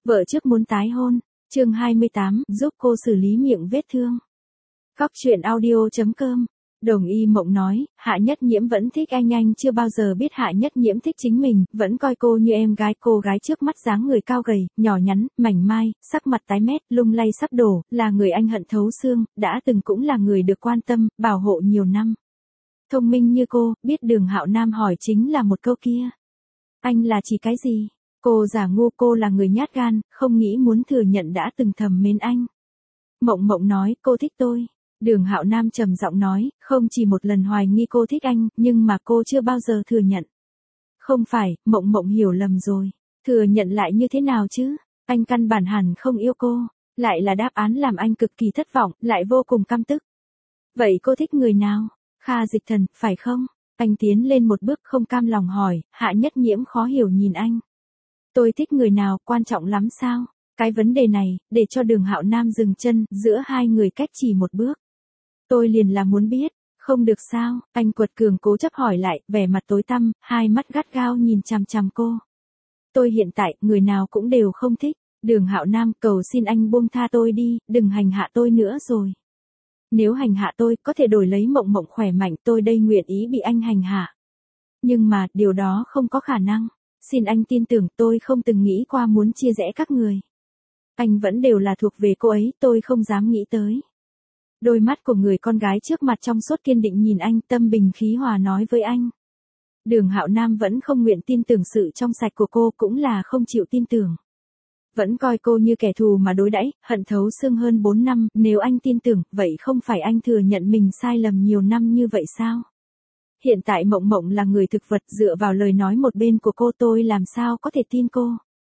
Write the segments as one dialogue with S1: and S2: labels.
S1: Vợ trước muốn tái hôn. Chương 28, giúp cô xử lý miệng vết thương. Góc truyện audio.com. Đồng Y Mộng nói, Hạ Nhất Nhiễm vẫn thích anh chưa bao giờ biết Hạ Nhất Nhiễm thích chính mình, vẫn coi cô như em gái. Cô gái trước mắt dáng người cao gầy, nhỏ nhắn, mảnh mai, sắc mặt tái mét, lung lay sắp đổ, là người anh hận thấu xương, đã từng cũng là người được quan tâm, bảo hộ nhiều năm. Thông minh như cô, biết Đường Hạo Nam hỏi chính là một câu kia. Anh là chỉ cái gì? Cô giả ngu, cô là người nhát gan, không nghĩ muốn thừa nhận đã từng thầm mến anh. Mộng Mộng nói, cô thích tôi. Đường Hạo Nam trầm giọng nói, không chỉ một lần hoài nghi cô thích anh, nhưng mà cô chưa bao giờ thừa nhận. Không phải, Mộng Mộng hiểu lầm rồi. Thừa nhận lại như thế nào chứ? Anh căn bản hẳn không yêu cô. Lại là đáp án làm anh cực kỳ thất vọng, lại vô cùng căm tức. Vậy cô thích người nào? Kha Dịch Thần, phải không? Anh tiến lên một bước không cam lòng hỏi, Hạ Nhất Nhiễm khó hiểu nhìn anh. Tôi thích người nào, quan trọng lắm sao? Cái vấn đề này, để cho Đường Hạo Nam dừng chân, giữa hai người cách chỉ một bước. Tôi liền là muốn biết, không được sao? Anh quật cường cố chấp hỏi lại, vẻ mặt tối tăm, hai mắt gắt gao nhìn chằm chằm cô. Tôi hiện tại, người nào cũng đều không thích. Đường Hạo Nam, cầu xin anh buông tha tôi đi, đừng hành hạ tôi nữa rồi. Nếu hành hạ tôi, có thể đổi lấy Mộng Mộng khỏe mạnh, tôi đây nguyện ý bị anh hành hạ. Nhưng mà, điều đó không có khả năng. Xin anh tin tưởng, tôi không từng nghĩ qua muốn chia rẽ các người. Anh vẫn đều là thuộc về cô ấy, tôi không dám nghĩ tới. Đôi mắt của người con gái trước mặt trong suốt kiên định nhìn anh, tâm bình khí hòa nói với anh. Đường Hạo Nam vẫn không nguyện tin tưởng sự trong sạch của cô, cũng là không chịu tin tưởng. Vẫn coi cô như kẻ thù mà đối đãi, hận thấu xương hơn 4 năm, nếu anh tin tưởng, vậy không phải anh thừa nhận mình sai lầm nhiều năm như vậy sao? Hiện tại Mộng Mộng là người thực vật, dựa vào lời nói một bên của cô, tôi làm sao có thể tin cô?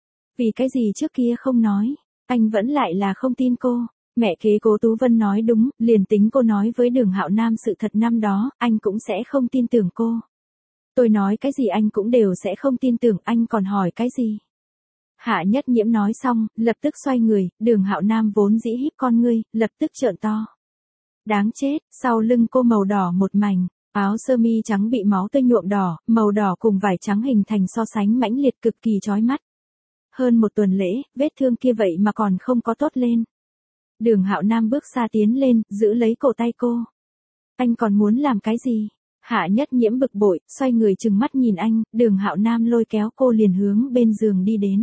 S1: Vì cái gì trước kia không nói, anh vẫn lại là không tin cô. Mẹ kế Cố Tú Vân nói đúng, liền tính cô nói với Đường Hạo Nam sự thật năm đó, anh cũng sẽ không tin tưởng cô. Tôi nói cái gì anh cũng đều sẽ không tin tưởng, anh còn hỏi cái gì? Hạ Nhất Nhiễm nói xong, lập tức xoay người, Đường Hạo Nam vốn dĩ híp con ngươi, lập tức trợn to. Đáng chết, sau lưng cô màu đỏ một mảnh, áo sơ mi trắng bị máu tươi nhuộm đỏ, màu đỏ cùng vải trắng hình thành so sánh mãnh liệt cực kỳ chói mắt. Hơn một tuần lễ, vết thương kia vậy mà còn không có tốt lên. Đường Hạo Nam bước xa tiến lên, giữ lấy cổ tay cô. Anh còn muốn làm cái gì? Hạ Nhất Nhiễm bực bội, xoay người trừng mắt nhìn anh, Đường Hạo Nam lôi kéo cô liền hướng bên giường đi đến.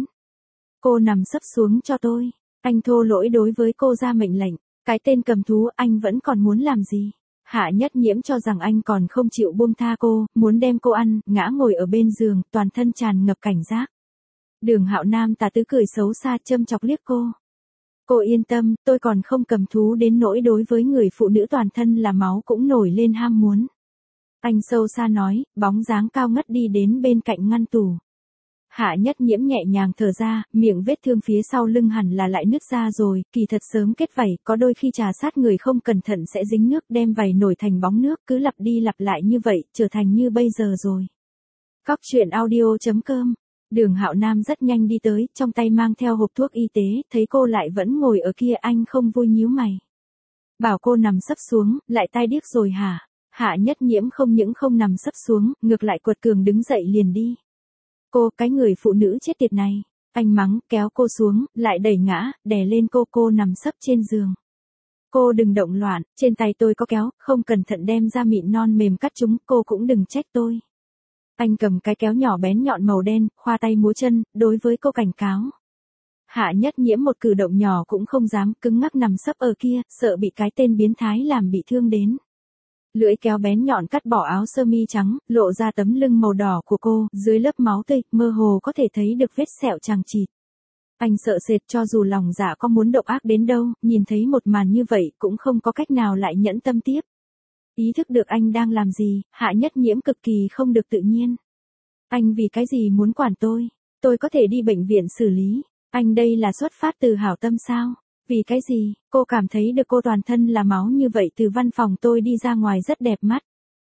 S1: Cô nằm sấp xuống cho tôi. Anh thô lỗi đối với cô ra mệnh lệnh. Cái tên cầm thú, anh vẫn còn muốn làm gì? Hạ Nhất Nhiễm cho rằng anh còn không chịu buông tha cô, muốn đem cô ăn, ngã ngồi ở bên giường, toàn thân tràn ngập cảnh giác. Đường Hạo Nam tà tứ cười xấu xa châm chọc liếc cô. Cô yên tâm, tôi còn không cầm thú đến nỗi đối với người phụ nữ toàn thân là máu cũng nổi lên ham muốn. Anh sâu xa nói, bóng dáng cao ngất đi đến bên cạnh ngăn tủ. Hạ Nhất Nhiễm nhẹ nhàng thở ra, miệng vết thương phía sau lưng hẳn là lại nứt ra rồi, kỳ thật sớm kết vảy, có đôi khi trà sát người không cẩn thận sẽ dính nước, đem vảy nổi thành bóng nước, cứ lặp đi lặp lại như vậy, trở thành như bây giờ rồi. Góc truyện audio.com. Đường Hạo Nam rất nhanh đi tới, trong tay mang theo hộp thuốc y tế, thấy cô lại vẫn ngồi ở kia, anh không vui nhíu mày. Bảo cô nằm sấp xuống, lại tai điếc rồi hả? Hạ Nhất Nhiễm không những không nằm sấp xuống, ngược lại quật cường đứng dậy liền đi. Cô, cái người phụ nữ chết tiệt này. Anh mắng, kéo cô xuống, lại đẩy ngã, đè lên cô nằm sấp trên giường. Cô đừng động loạn, trên tay tôi có kéo, không cẩn thận đem ra mịn non mềm cắt chúng, cô cũng đừng trách tôi. Anh cầm cái kéo nhỏ bén nhọn màu đen, khoa tay múa chân, đối với cô cảnh cáo. Hạ Nhất Nhiễm một cử động nhỏ cũng không dám, cứng ngắc nằm sấp ở kia, sợ bị cái tên biến thái làm bị thương đến. Lưỡi kéo bén nhọn cắt bỏ áo sơ mi trắng, lộ ra tấm lưng màu đỏ của cô, dưới lớp máu tươi, mơ hồ có thể thấy được vết sẹo chằng chịt. Anh sợ sệt, cho dù lòng dạ có muốn độc ác đến đâu, nhìn thấy một màn như vậy cũng không có cách nào lại nhẫn tâm tiếp. Ý thức được anh đang làm gì, Hạ Nhất Nhiễm cực kỳ không được tự nhiên. Anh vì cái gì muốn quản tôi? Tôi có thể đi bệnh viện xử lý. Anh đây là xuất phát từ hảo tâm sao? Vì cái gì? Cô cảm thấy được cô toàn thân là máu như vậy từ văn phòng tôi đi ra ngoài rất đẹp mắt.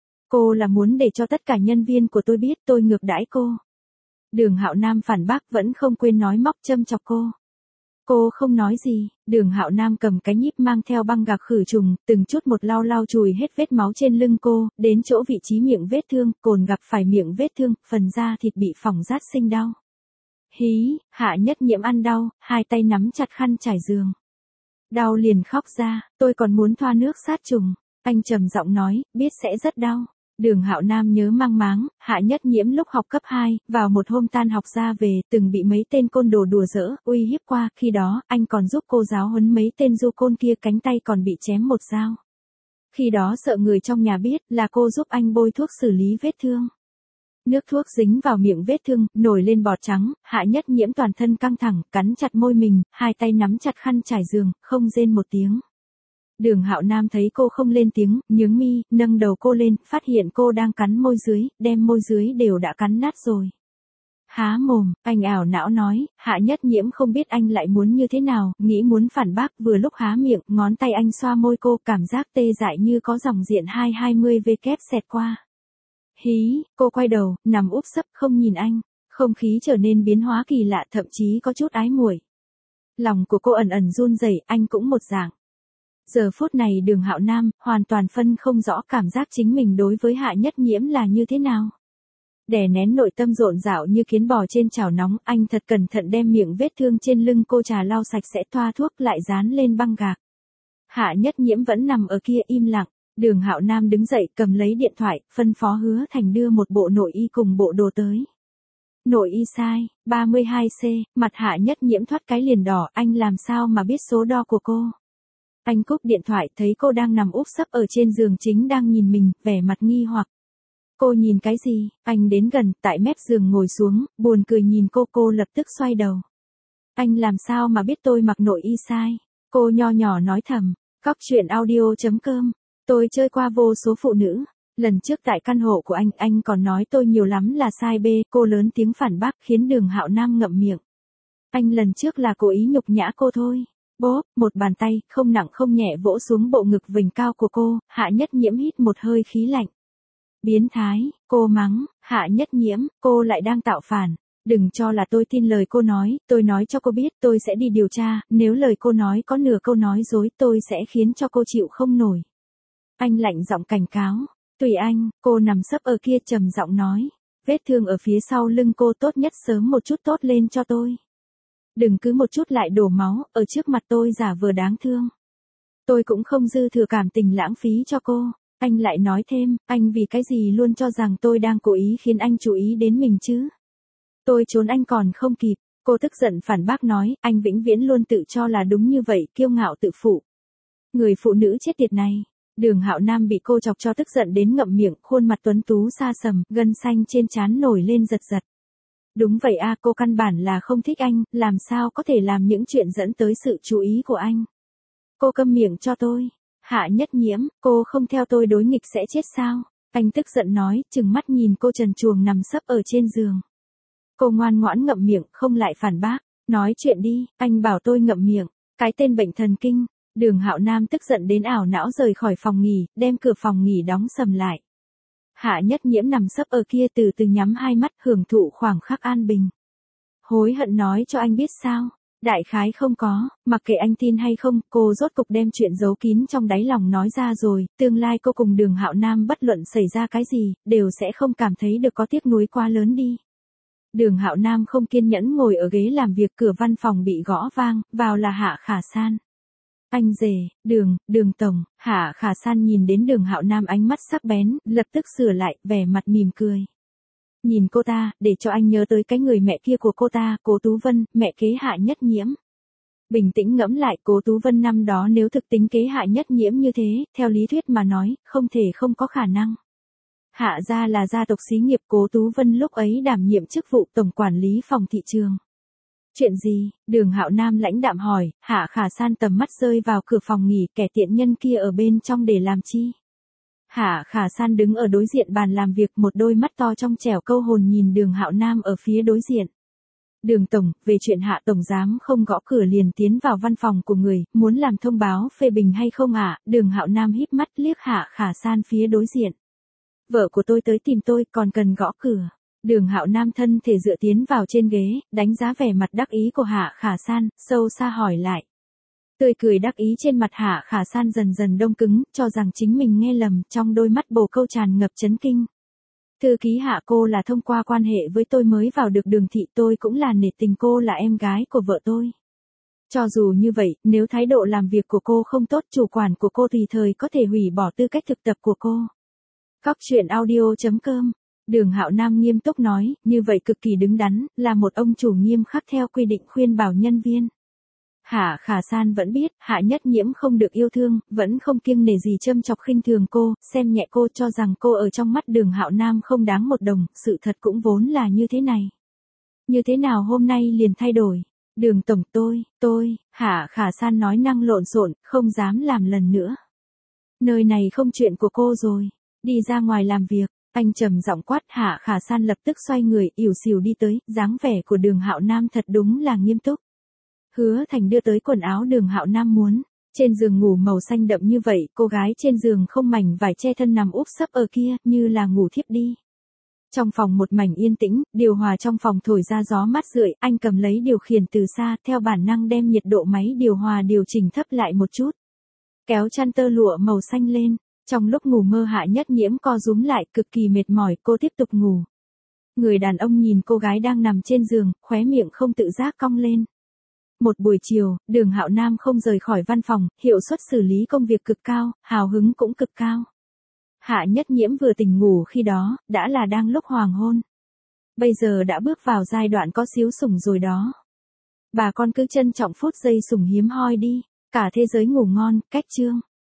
S1: Cô là muốn để cho tất cả nhân viên của tôi biết tôi ngược đãi cô. Đường Hạo Nam phản bác vẫn không quên nói móc châm chọc cô. Cô không nói gì, Đường Hạo Nam cầm cái nhíp mang theo băng gạc khử trùng, từng chút một lau chùi hết vết máu trên lưng cô, đến chỗ vị trí miệng vết thương, cồn gặp phải miệng vết thương, phần da thịt bị phỏng rát sinh đau. Hí, Hạ Nhất Nhiễm ăn đau, hai tay nắm chặt khăn trải giường. Đau liền khóc ra, tôi còn muốn thoa nước sát trùng. Anh trầm giọng nói, biết sẽ rất đau. Đường Hạo Nam nhớ mang máng, Hạ Nhất Nhiễm lúc học cấp 2, vào một hôm tan học ra về, từng bị mấy tên côn đồ đùa giỡn, uy hiếp qua, khi đó, anh còn giúp cô giáo huấn mấy tên du côn kia, cánh tay còn bị chém một dao. Khi đó sợ người trong nhà biết, là cô giúp anh bôi thuốc xử lý vết thương. Nước thuốc dính vào miệng vết thương, nổi lên bọt trắng, Hạ Nhất Nhiễm toàn thân căng thẳng, cắn chặt môi mình, hai tay nắm chặt khăn trải giường, không rên một tiếng. Đường Hạo Nam thấy cô không lên tiếng, nhướng mi, nâng đầu cô lên, phát hiện cô đang cắn môi dưới, đem môi dưới đều đã cắn nát rồi. Há mồm, anh ảo não nói, Hạ Nhất Nhiễm không biết anh lại muốn như thế nào, nghĩ muốn phản bác, vừa lúc há miệng, ngón tay anh xoa môi cô, cảm giác tê dại như có dòng điện 220V kép xẹt qua. Hí, cô quay đầu, nằm úp sấp không nhìn anh, không khí trở nên biến hóa kỳ lạ, thậm chí có chút ái muội. Lòng của cô ẩn ẩn run rẩy, anh cũng một dạng. Giờ phút này Đường Hạo Nam hoàn toàn phân không rõ cảm giác chính mình đối với Hạ Nhất Nhiễm là như thế nào. Đè nén nội tâm rộn rạo như kiến bò trên chảo nóng, anh thật cẩn thận đem miệng vết thương trên lưng cô trà lau sạch sẽ, thoa thuốc lại dán lên băng gạc. Hạ Nhất Nhiễm vẫn nằm ở kia im lặng. Đường Hạo Nam đứng dậy cầm lấy điện thoại, phân phó Hứa Thành đưa một bộ nội y cùng bộ đồ tới. Nội y size 32C, mặt Hạ Nhất Nhiễm thoát cái liền đỏ, anh làm sao mà biết số đo của cô. Anh cúp điện thoại, thấy cô đang nằm úp sấp ở trên giường chính đang nhìn mình, vẻ mặt nghi hoặc. Cô nhìn cái gì? Anh đến gần, tại mép giường ngồi xuống, buồn cười nhìn cô lập tức xoay đầu. Anh làm sao mà biết tôi mặc nội y size? Cô nho nhỏ nói thầm. Cóc truyện audio.com. Tôi chơi qua vô số phụ nữ. Lần trước tại căn hộ của anh còn nói tôi nhiều lắm là size B, cô lớn tiếng phản bác khiến Đường Hạo Nam ngậm miệng. Anh lần trước là cố ý nhục nhã cô thôi. Bốp, một bàn tay, không nặng không nhẹ vỗ xuống bộ ngực vành cao của cô, Hạ Nhất Nhiễm hít một hơi khí lạnh. Biến thái, cô mắng, Hạ Nhất Nhiễm, cô lại đang tạo phản. Đừng cho là tôi tin lời cô nói, tôi nói cho cô biết tôi sẽ đi điều tra, nếu lời cô nói có nửa câu nói dối tôi sẽ khiến cho cô chịu không nổi. Anh lạnh giọng cảnh cáo, tùy anh, cô nằm sấp ở kia trầm giọng nói, vết thương ở phía sau lưng cô tốt nhất sớm một chút tốt lên cho tôi. Đừng cứ một chút lại đổ máu, ở trước mặt tôi giả vờ đáng thương. Tôi cũng không dư thừa cảm tình lãng phí cho cô. Anh lại nói thêm, anh vì cái gì luôn cho rằng tôi đang cố ý khiến anh chú ý đến mình chứ. Tôi trốn anh còn không kịp, cô tức giận phản bác nói, anh vĩnh viễn luôn tự cho là đúng như vậy, kiêu ngạo tự phụ. Người phụ nữ chết tiệt này. Đường Hạo Nam bị cô chọc cho tức giận đến ngậm miệng, khuôn mặt tuấn tú xa sầm, gân xanh trên trán nổi lên giật giật. Đúng vậy a, cô căn bản là không thích anh, làm sao có thể làm những chuyện dẫn tới sự chú ý của anh. Cô câm miệng cho tôi. Hạ Nhất Nhiễm, cô không theo tôi đối nghịch sẽ chết sao? Anh tức giận nói, trừng mắt nhìn cô trần truồng nằm sấp ở trên giường. Cô ngoan ngoãn ngậm miệng, không lại phản bác. Nói chuyện đi, anh bảo tôi ngậm miệng. Cái tên bệnh thần kinh. Đường Hạo Nam tức giận đến ảo não rời khỏi phòng nghỉ, đem cửa phòng nghỉ đóng sầm lại. Hạ Nhất Nhiễm nằm sấp ở kia từ từ nhắm hai mắt hưởng thụ khoảng khắc an bình. Hối hận nói cho anh biết sao? Đại khái không có, mặc kệ anh tin hay không, cô rốt cục đem chuyện giấu kín trong đáy lòng nói ra rồi, tương lai cô cùng Đường Hạo Nam bất luận xảy ra cái gì, đều sẽ không cảm thấy được có tiếc nuối quá lớn đi. Đường Hạo Nam không kiên nhẫn ngồi ở ghế làm việc, cửa văn phòng bị gõ vang, vào là Hạ Khả San. Anh rể, Đường tổng. Hạ Khả San nhìn đến Đường Hạo Nam ánh mắt sắc bén, lập tức sửa lại, vẻ mặt mỉm cười. Nhìn cô ta, để cho anh nhớ tới cái người mẹ kia của cô ta, Cố Tú Vân, mẹ kế Hạ Nhất Nhiễm. Bình tĩnh ngẫm lại, Cố Tú Vân năm đó nếu thực tính kế Hạ Nhất Nhiễm như thế, theo lý thuyết mà nói, không thể không có khả năng. Hạ gia là gia tộc xí nghiệp, Cố Tú Vân lúc ấy đảm nhiệm chức vụ tổng quản lý phòng thị trường. Chuyện gì? Đường Hạo Nam lãnh đạm hỏi. Hạ Khả San tầm mắt rơi vào cửa phòng nghỉ, kẻ tiện nhân kia ở bên trong để làm chi? Hạ Khả San đứng ở đối diện bàn làm việc, một đôi mắt to trong trẻo câu hồn nhìn Đường Hạo Nam ở phía đối diện. Đường tổng, về chuyện Hạ tổng giám không gõ cửa liền tiến vào văn phòng của người, muốn làm thông báo phê bình hay không ạ? Đường Hạo Nam híp mắt liếc Hạ Khả San phía đối diện. Vợ của tôi tới tìm tôi, còn cần gõ cửa. Đường Hạo Nam thân thể dựa tiến vào trên ghế, đánh giá vẻ mặt đắc ý của Hạ Khả San, sâu xa hỏi lại. Tươi cười đắc ý trên mặt Hạ Khả San dần dần đông cứng, cho rằng chính mình nghe lầm, trong đôi mắt bồ câu tràn ngập chấn kinh. Thư ký Hạ, cô là thông qua quan hệ với tôi mới vào được Đường thị, tôi cũng là nể tình cô là em gái của vợ tôi. Cho dù như vậy, nếu thái độ làm việc của cô không tốt, chủ quản của cô tùy thời có thể hủy bỏ tư cách thực tập của cô. Góc truyện audio.com. Đường Hạo Nam nghiêm túc nói, như vậy cực kỳ đứng đắn, là một ông chủ nghiêm khắc theo quy định khuyên bảo nhân viên. Hạ Khả San vẫn biết, Hạ Nhất Nhiễm không được yêu thương, vẫn không kiêng nể gì châm chọc khinh thường cô, xem nhẹ cô, cho rằng cô ở trong mắt Đường Hạo Nam không đáng một đồng, sự thật cũng vốn là như thế này. Như thế nào hôm nay liền thay đổi? Đường tổng, Hạ Khả San nói năng lộn xộn, không dám làm lần nữa. Nơi này không chuyện của cô rồi, đi ra ngoài làm việc. Anh trầm giọng quát. Hạ Khả San lập tức xoay người, ỉu xìu đi tới, dáng vẻ của Đường Hạo Nam thật đúng là nghiêm túc. Hứa Thành đưa tới quần áo Đường Hạo Nam muốn. Trên giường ngủ màu xanh đậm như vậy, cô gái trên giường không mảnh vải che thân nằm úp sấp ở kia, như là ngủ thiếp đi. Trong phòng một mảnh yên tĩnh, điều hòa trong phòng thổi ra gió mát rượi, anh cầm lấy điều khiển từ xa, theo bản năng đem nhiệt độ máy điều hòa điều chỉnh thấp lại một chút. Kéo chăn tơ lụa màu xanh lên. Trong lúc ngủ mơ, Hạ Nhất Nhiễm co rúm lại, cực kỳ mệt mỏi, cô tiếp tục ngủ. Người đàn ông nhìn cô gái đang nằm trên giường, khóe miệng không tự giác cong lên. Một buổi chiều, Đường Hạo Nam không rời khỏi văn phòng, hiệu suất xử lý công việc cực cao, hào hứng cũng cực cao. Hạ Nhất Nhiễm vừa tỉnh ngủ khi đó, đã là đang lúc hoàng hôn. Bây giờ đã bước vào giai đoạn có xíu sủng rồi đó. Bà con cứ trân trọng phút giây sủng hiếm hoi đi, cả thế giới ngủ ngon, cách chương.